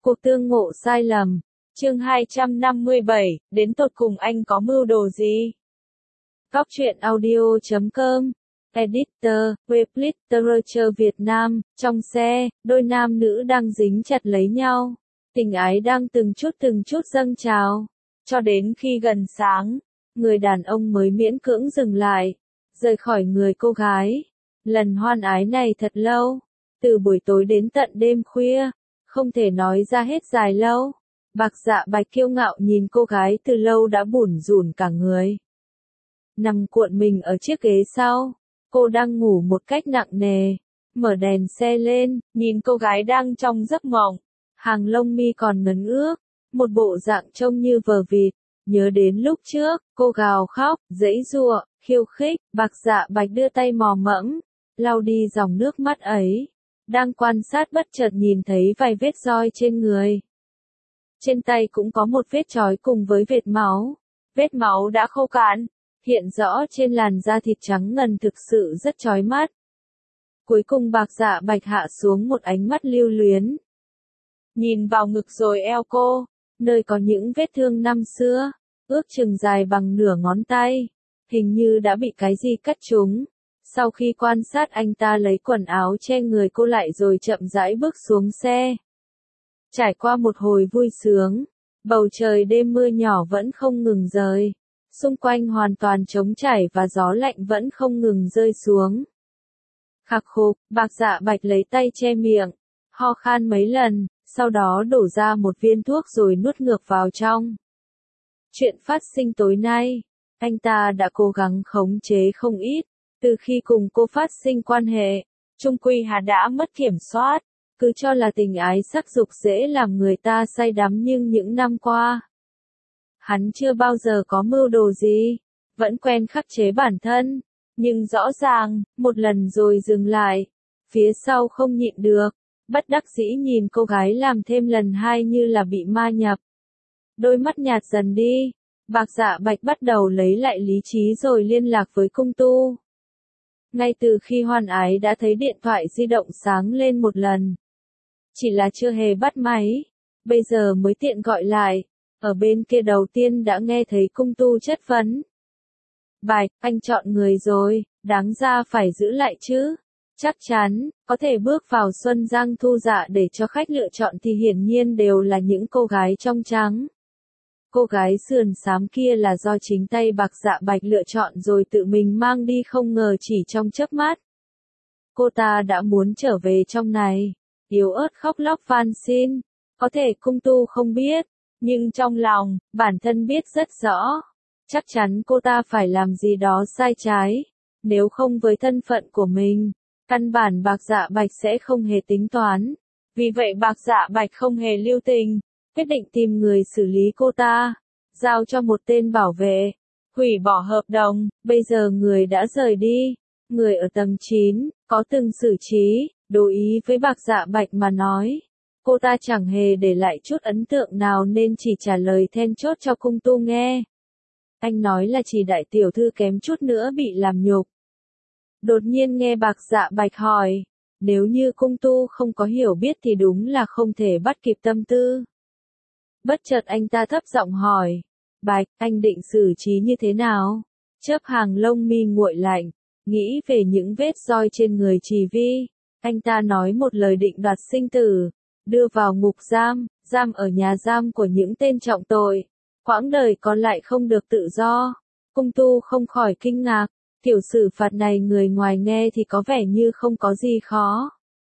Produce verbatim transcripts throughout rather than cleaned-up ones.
Cuộc tương ngộ sai lầm. Chương hai trăm năm mươi bảy, đến tột cùng anh có mưu đồ gì? Góc truyện audio chấm com. Editor, web literature Việt Nam. Trong xe, đôi nam nữ đang dính chặt lấy nhau. Tình ái đang từng chút từng chút dâng trào. Cho đến khi gần sáng, người đàn ông mới miễn cưỡng dừng lại, rời khỏi người cô gái. Lần hoan ái này thật lâu, từ buổi tối đến tận đêm khuya, không thể nói ra hết dài lâu. Bạc Dạ Bạch kiêu ngạo nhìn cô gái từ lâu đã bủn rủn cả người. Nằm cuộn mình ở chiếc ghế sau, cô đang ngủ một cách nặng nề, mở đèn xe lên, nhìn cô gái đang trong giấc mộng, hàng lông mi còn ngấn ướt, một bộ dạng trông như vờ vịt, nhớ đến lúc trước, cô gào khóc, giãy giụa, khiêu khích, Bạc Dạ Bạch đưa tay mò mẫm, lau đi dòng nước mắt ấy, đang quan sát bất chợt nhìn thấy vài vết roi trên người. Trên tay cũng có một vết chói cùng với vệt máu. Vết máu đã khô cạn, hiện rõ trên làn da thịt trắng ngần thực sự rất chói mắt. Cuối cùng Bạc Dạ Bạch hạ xuống một ánh mắt lưu luyến. Nhìn vào ngực rồi eo cô, nơi có những vết thương năm xưa, ước chừng dài bằng nửa ngón tay, hình như đã bị cái gì cắt trúng. Sau khi quan sát anh ta lấy quần áo che người cô lại rồi chậm rãi bước xuống xe. Trải qua một hồi vui sướng, bầu trời đêm mưa nhỏ vẫn không ngừng rơi, xung quanh hoàn toàn trống trải và gió lạnh vẫn không ngừng rơi xuống. Khạc khục, Bạc Dạ Bạch lấy tay che miệng, ho khan mấy lần, sau đó đổ ra một viên thuốc rồi nuốt ngược vào trong. Chuyện phát sinh tối nay, anh ta đã cố gắng khống chế không ít, từ khi cùng cô phát sinh quan hệ, chung quy Hà đã mất kiểm soát. Cứ cho là tình ái sắc dục dễ làm người ta say đắm, nhưng những năm qua, hắn chưa bao giờ có mưu đồ gì, vẫn quen khắc chế bản thân, nhưng rõ ràng, một lần rồi dừng lại, phía sau không nhịn được, bất đắc dĩ nhìn cô gái làm thêm lần hai như là bị ma nhập. Đôi mắt nhạt dần đi, Bạc Dạ Bạch bắt đầu lấy lại lý trí rồi liên lạc với cung tu. Ngay từ khi hoan ái đã thấy điện thoại di động sáng lên một lần. Chỉ là chưa hề bắt máy, bây giờ mới tiện gọi lại, ở bên kia đầu tiên đã nghe thấy cung tu chất vấn. Bạch, anh chọn người rồi, đáng ra phải giữ lại chứ. Chắc chắn, có thể bước vào Xuân Giang Thu Dạ để cho khách lựa chọn thì hiển nhiên đều là những cô gái trong trắng. Cô gái sườn xám kia là do chính tay Bạc Dạ Bạch lựa chọn rồi tự mình mang đi, không ngờ chỉ trong chớp mắt. Cô ta đã muốn trở về trong này. Yếu ớt khóc lóc van xin, có thể cung tu không biết, nhưng trong lòng, bản thân biết rất rõ. Chắc chắn cô ta phải làm gì đó sai trái, nếu không với thân phận của mình, căn bản Bạc Dạ Bạch sẽ không hề tính toán. Vì vậy Bạc Dạ Bạch không hề lưu tình, quyết định tìm người xử lý cô ta, giao cho một tên bảo vệ, hủy bỏ hợp đồng, bây giờ người đã rời đi, người ở tầng chín, có từng xử trí. Đối ý với Bạc Dạ Bạch mà nói, cô ta chẳng hề để lại chút ấn tượng nào nên chỉ trả lời then chốt cho cung tu nghe. Anh nói là chỉ đại tiểu thư kém chút nữa bị làm nhục. Đột nhiên nghe Bạc Dạ Bạch hỏi, nếu như cung tu không có hiểu biết thì đúng là không thể bắt kịp tâm tư. Bất chợt anh ta thấp giọng hỏi, Bạch, anh định xử trí như thế nào? Chớp hàng lông mi nguội lạnh, nghĩ về những vết roi trên người Trì Vi. Anh ta nói một lời định đoạt sinh tử, đưa vào ngục giam, giam ở nhà giam của những tên trọng tội, quãng đời còn lại không được tự do. Cung tu không khỏi kinh ngạc, kiểu xử phạt này người ngoài nghe thì có vẻ như không có gì khó.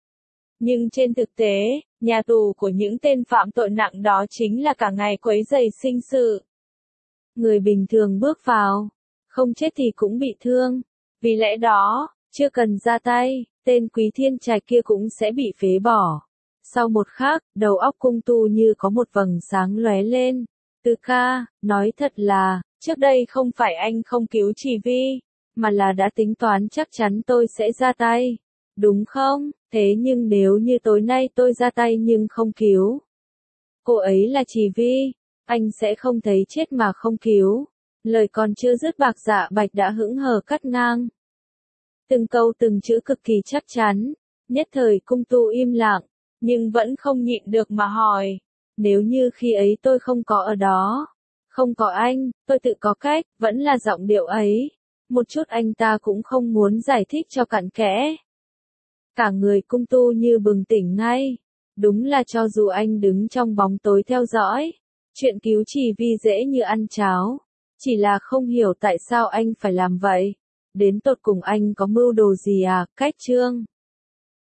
Nhưng trên thực tế, nhà tù của những tên phạm tội nặng đó chính là cả ngày quấy rầy sinh sự. Người bình thường bước vào, không chết thì cũng bị thương, vì lẽ đó, chưa cần ra tay, tên Quý Thiên Trạch kia cũng sẽ bị phế bỏ. Sau một khắc, đầu óc cung tu như có một vầng sáng lóe lên. Từ ca, nói thật là, trước đây không phải anh không cứu Trì Vi, mà là đã tính toán chắc chắn tôi sẽ ra tay. Đúng không? Thế nhưng nếu như tối nay tôi ra tay nhưng không cứu cô ấy là Trì Vi, anh sẽ không thấy chết mà không cứu. Lời còn chưa dứt Bạc Dạ Bạch đã hững hờ cắt ngang. Từng câu từng chữ cực kỳ chắc chắn, nhất thời cung tu im lặng, nhưng vẫn không nhịn được mà hỏi. Nếu như khi ấy tôi không có ở đó, không có anh, tôi tự có cách, vẫn là giọng điệu ấy. Một chút anh ta cũng không muốn giải thích cho cặn kẽ. Cả người cung tu như bừng tỉnh ngay. Đúng là cho dù anh đứng trong bóng tối theo dõi, chuyện cứu Chỉ Vi dễ như ăn cháo. Chỉ là không hiểu tại sao anh phải làm vậy. Đến tột cùng anh có mưu đồ gì à, Cách Trương?